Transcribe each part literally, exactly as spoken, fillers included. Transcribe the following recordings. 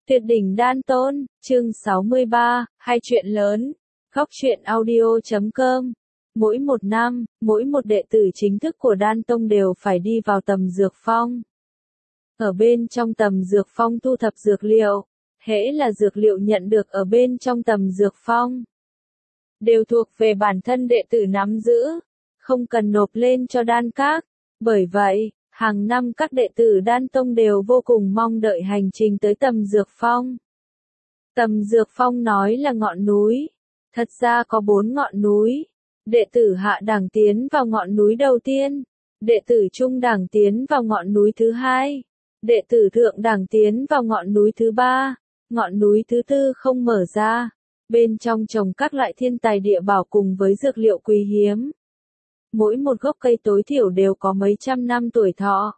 Tuyệt đỉnh đan tôn, chương sáu mươi ba, hai chuyện lớn, góc truyện audio chấm com. Mỗi một năm, mỗi một đệ tử chính thức của đan tông đều phải đi vào tầm dược phong. Ở bên trong tầm dược phong thu thập dược liệu, hễ là dược liệu nhận được ở bên trong tầm dược phong, đều thuộc về bản thân đệ tử nắm giữ, không cần nộp lên cho đan các. Bởi vậy, hàng năm các đệ tử đan tông đều vô cùng mong đợi hành trình tới tầm dược phong. Tầm dược phong nói là ngọn núi, thật ra có bốn ngọn núi. Đệ tử hạ đẳng tiến vào ngọn núi đầu tiên, đệ tử trung đẳng tiến vào ngọn núi thứ hai, đệ tử thượng đẳng tiến vào ngọn núi thứ ba, ngọn núi thứ tư không mở ra. Bên trong trồng các loại thiên tài địa bảo cùng với dược liệu quý hiếm. Mỗi một gốc cây tối thiểu đều có mấy trăm năm tuổi thọ.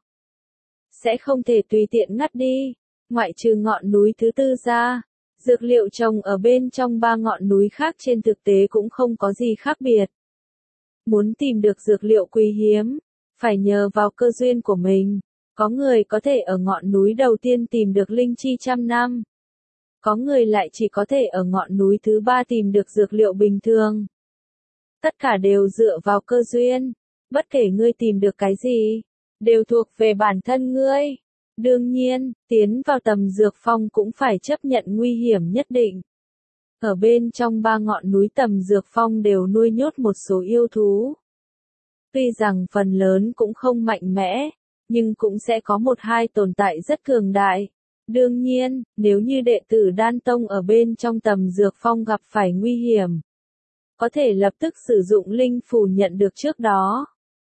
Sẽ không thể tùy tiện ngắt đi, ngoại trừ ngọn núi thứ tư ra. Dược liệu trồng ở bên trong ba ngọn núi khác trên thực tế cũng không có gì khác biệt. Muốn tìm được dược liệu quý hiếm, phải nhờ vào cơ duyên của mình. Có người có thể ở ngọn núi đầu tiên tìm được linh chi trăm năm. Có người lại chỉ có thể ở ngọn núi thứ ba tìm được dược liệu bình thường. Tất cả đều dựa vào cơ duyên, bất kể ngươi tìm được cái gì, đều thuộc về bản thân ngươi. Đương nhiên, tiến vào tầm dược phong cũng phải chấp nhận nguy hiểm nhất định. Ở bên trong ba ngọn núi tầm dược phong đều nuôi nhốt một số yêu thú. Tuy rằng phần lớn cũng không mạnh mẽ, nhưng cũng sẽ có một hai tồn tại rất cường đại. Đương nhiên, nếu như đệ tử đan tông ở bên trong tầm dược phong gặp phải nguy hiểm, có thể lập tức sử dụng linh phù nhận được trước đó.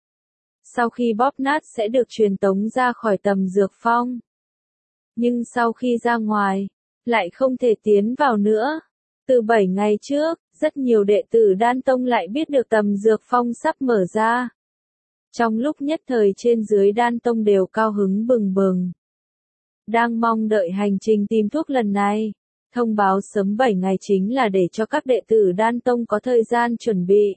Sau khi bóp nát sẽ được truyền tống ra khỏi tầm dược phong. Nhưng sau khi ra ngoài, lại không thể tiến vào nữa. Từ bảy ngày trước, rất nhiều đệ tử đan tông lại biết được tầm dược phong sắp mở ra. Trong lúc nhất thời trên dưới đan tông đều cao hứng bừng bừng. Đang mong đợi hành trình tìm thuốc lần này. Thông báo sớm bảy ngày chính là để cho các đệ tử đan tông có thời gian chuẩn bị.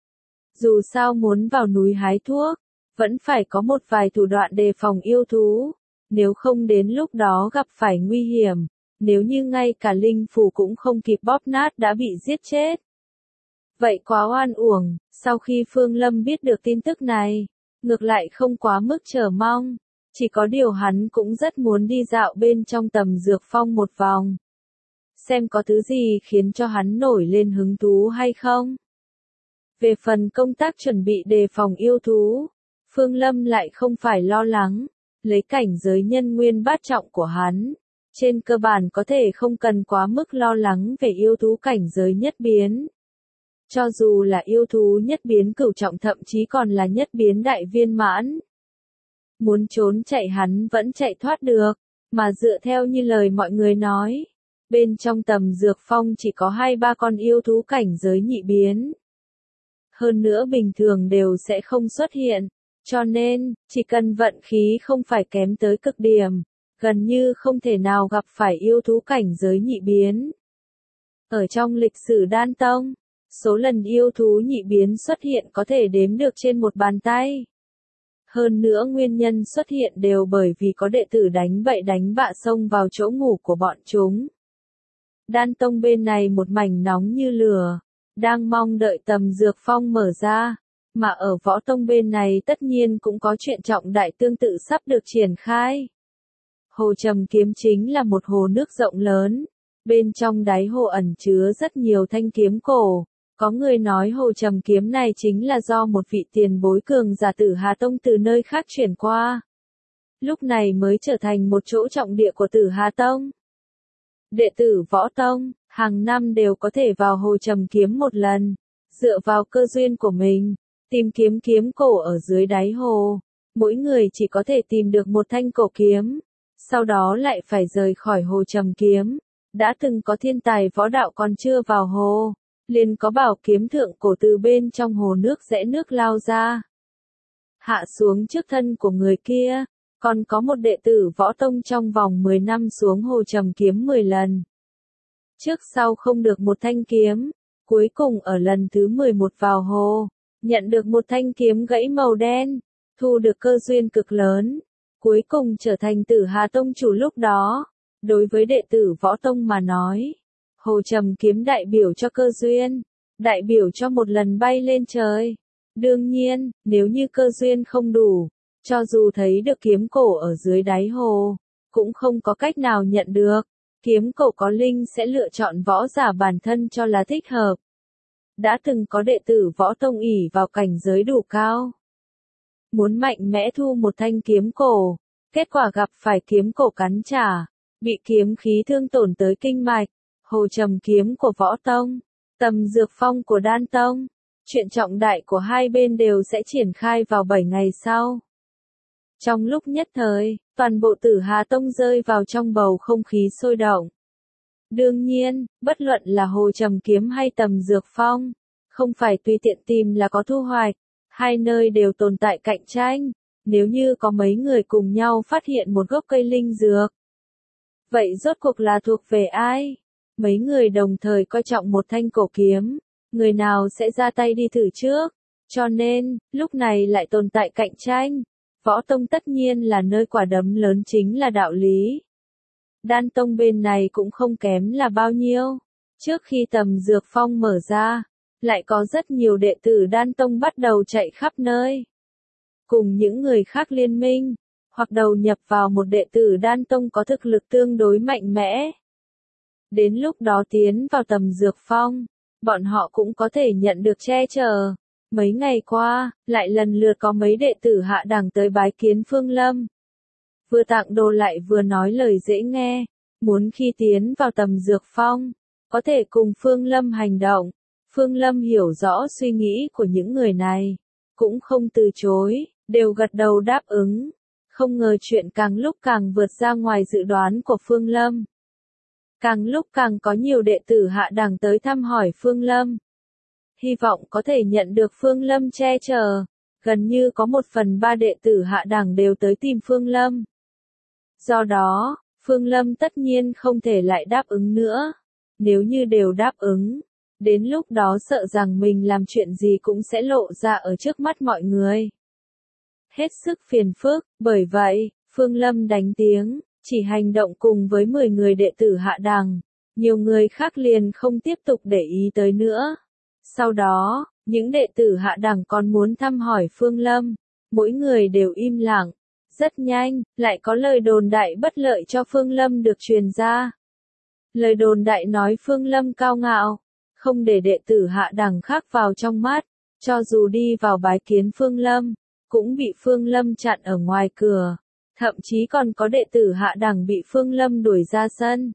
Dù sao muốn vào núi hái thuốc, vẫn phải có một vài thủ đoạn đề phòng yêu thú. Nếu không đến lúc đó gặp phải nguy hiểm, nếu như ngay cả linh phù cũng không kịp bóp nát đã bị giết chết. Vậy quá oan uổng. Sau khi Phương Lâm biết được tin tức này, ngược lại không quá mức chờ mong. Chỉ có điều hắn cũng rất muốn đi dạo bên trong tầm dược phong một vòng. Xem có thứ gì khiến cho hắn nổi lên hứng thú hay không. Về phần công tác chuẩn bị đề phòng yêu thú, Phương Lâm lại không phải lo lắng. Lấy cảnh giới nhân nguyên bát trọng của hắn, trên cơ bản có thể không cần quá mức lo lắng về yêu thú cảnh giới nhất biến. Cho dù là yêu thú nhất biến cửu trọng thậm chí còn là nhất biến đại viên mãn. Muốn trốn chạy hắn vẫn chạy thoát được, mà dựa theo như lời mọi người nói, bên trong tầm dược phong chỉ có hai ba con yêu thú cảnh giới nhị biến. Hơn nữa bình thường đều sẽ không xuất hiện, cho nên, chỉ cần vận khí không phải kém tới cực điểm, gần như không thể nào gặp phải yêu thú cảnh giới nhị biến. Ở trong lịch sử đan tông, số lần yêu thú nhị biến xuất hiện có thể đếm được trên một bàn tay. Hơn nữa nguyên nhân xuất hiện đều bởi vì có đệ tử đánh bậy đánh bạ xông vào chỗ ngủ của bọn chúng. Đan tông bên này một mảnh nóng như lửa, đang mong đợi tầm dược phong mở ra, mà ở võ tông bên này tất nhiên cũng có chuyện trọng đại tương tự sắp được triển khai. Hồ Trầm Kiếm chính là một hồ nước rộng lớn, bên trong đáy hồ ẩn chứa rất nhiều thanh kiếm cổ. Có người nói hồ Trầm Kiếm này chính là do một vị tiền bối cường giả Tử Hà Tông từ nơi khác chuyển qua. Lúc này mới trở thành một chỗ trọng địa của Tử Hà Tông. Đệ tử võ tông, hàng năm đều có thể vào hồ Trầm Kiếm một lần, dựa vào cơ duyên của mình, tìm kiếm kiếm cổ ở dưới đáy hồ. Mỗi người chỉ có thể tìm được một thanh cổ kiếm, sau đó lại phải rời khỏi hồ Trầm Kiếm. Đã từng có thiên tài võ đạo còn chưa vào hồ, liền có bảo kiếm thượng cổ từ bên trong hồ nước rẽ nước lao ra, hạ xuống trước thân của người kia. Còn có một đệ tử võ tông trong vòng mười năm xuống hồ Trầm Kiếm mười lần. Trước sau không được một thanh kiếm, cuối cùng ở lần thứ mười một vào hồ, nhận được một thanh kiếm gãy màu đen, thu được cơ duyên cực lớn, cuối cùng trở thành Tử Hà Tông chủ lúc đó. Đối với đệ tử Võ Tông mà nói, Hồ Trầm Kiếm đại biểu cho cơ duyên, đại biểu cho một lần bay lên trời. Đương nhiên, nếu như cơ duyên không đủ, cho dù thấy được kiếm cổ ở dưới đáy hồ, cũng không có cách nào nhận được. Kiếm cổ có linh sẽ lựa chọn võ giả bản thân cho là thích hợp. Đã từng có đệ tử Võ Tông ỷ vào cảnh giới đủ cao, muốn mạnh mẽ thu một thanh kiếm cổ, kết quả gặp phải kiếm cổ cắn trả, bị kiếm khí thương tổn tới kinh mạch. Hồ Trầm Kiếm của Võ Tông, Tầm Dược Phong của Đan Tông, chuyện trọng đại của hai bên đều sẽ triển khai vào bảy ngày sau. Trong lúc nhất thời, toàn bộ Tử Hà Tông rơi vào trong bầu không khí sôi động. Đương nhiên, bất luận là Hồ Trầm Kiếm hay Tầm Dược Phong, không phải tùy tiện tìm là có thu hoạch, hai nơi đều tồn tại cạnh tranh. Nếu như có mấy người cùng nhau phát hiện một gốc cây linh dược, vậy rốt cuộc là thuộc về ai? Mấy người đồng thời coi trọng một thanh cổ kiếm, người nào sẽ ra tay đi thử trước? Cho nên, lúc này lại tồn tại cạnh tranh. Võ Tông tất nhiên là nơi quả đấm lớn chính là đạo lý. Đan Tông bên này cũng không kém là bao nhiêu. Trước khi Tầm Dược Phong mở ra, lại có rất nhiều đệ tử Đan Tông bắt đầu chạy khắp nơi, cùng những người khác liên minh, hoặc đầu nhập vào một đệ tử Đan Tông có thực lực tương đối mạnh mẽ. Đến lúc đó tiến vào Tầm Dược Phong, bọn họ cũng có thể nhận được che chở. Mấy ngày qua, lại lần lượt có mấy đệ tử hạ đẳng tới bái kiến Phương Lâm. Vừa tặng đồ lại vừa nói lời dễ nghe, muốn khi tiến vào Tầm Dược Phong, có thể cùng Phương Lâm hành động. Phương Lâm hiểu rõ suy nghĩ của những người này, cũng không từ chối, đều gật đầu đáp ứng. Không ngờ chuyện càng lúc càng vượt ra ngoài dự đoán của Phương Lâm. Càng lúc càng có nhiều đệ tử hạ đẳng tới thăm hỏi Phương Lâm. Hy vọng có thể nhận được Phương Lâm che chở. Gần như có một phần ba đệ tử hạ đẳng đều tới tìm Phương Lâm. Do đó, Phương Lâm tất nhiên không thể lại đáp ứng nữa. Nếu như đều đáp ứng, đến lúc đó sợ rằng mình làm chuyện gì cũng sẽ lộ ra ở trước mắt mọi người. Hết sức phiền phức, bởi vậy, Phương Lâm đánh tiếng, chỉ hành động cùng với mười người đệ tử hạ đẳng. Nhiều người khác liền không tiếp tục để ý tới nữa. Sau đó, những đệ tử hạ đẳng còn muốn thăm hỏi Phương Lâm, mỗi người đều im lặng. Rất nhanh, lại có lời đồn đại bất lợi cho Phương Lâm được truyền ra. Lời đồn đại nói Phương Lâm cao ngạo, không để đệ tử hạ đẳng khác vào trong mắt, cho dù đi vào bái kiến Phương Lâm, cũng bị Phương Lâm chặn ở ngoài cửa. Thậm chí còn có đệ tử hạ đẳng bị Phương Lâm đuổi ra sân.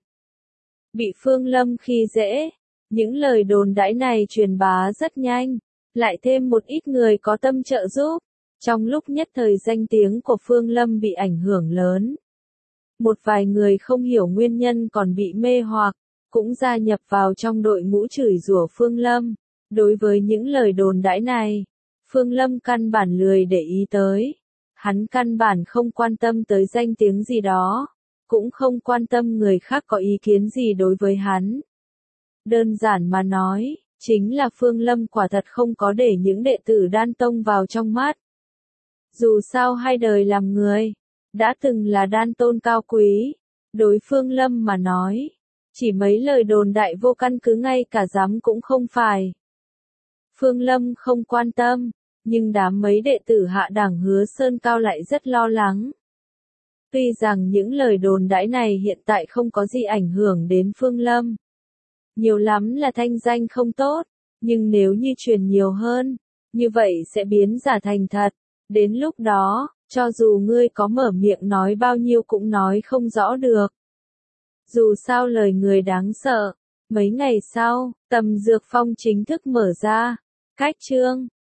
Bị Phương Lâm khi dễ. Những lời đồn đãi này truyền bá rất nhanh, lại thêm một ít người có tâm trợ giúp. Trong lúc nhất thời danh tiếng của Phương Lâm bị ảnh hưởng lớn. Một vài người không hiểu nguyên nhân còn bị mê hoặc, cũng gia nhập vào trong đội ngũ chửi rủa Phương Lâm. Đối với những lời đồn đãi này, Phương Lâm căn bản lười để ý tới. Hắn căn bản không quan tâm tới danh tiếng gì đó, cũng không quan tâm người khác có ý kiến gì đối với hắn. Đơn giản mà nói, chính là Phương Lâm quả thật không có để những đệ tử Đan Tông vào trong mắt. Dù sao hai đời làm người, đã từng là đan tôn cao quý, đối Phương Lâm mà nói, chỉ mấy lời đồn đại vô căn cứ ngay cả dám cũng không phải. Phương Lâm không quan tâm, nhưng đám mấy đệ tử hạ đẳng Hứa Sơn Cao lại rất lo lắng. Tuy rằng những lời đồn đãi này hiện tại không có gì ảnh hưởng đến Phương Lâm, nhiều lắm là thanh danh không tốt, nhưng nếu như truyền nhiều hơn, như vậy sẽ biến giả thành thật. Đến lúc đó, cho dù ngươi có mở miệng nói bao nhiêu cũng nói không rõ được. Dù sao lời người đáng sợ. Mấy ngày sau, Tầm Dược Phong chính thức mở ra. Cách chương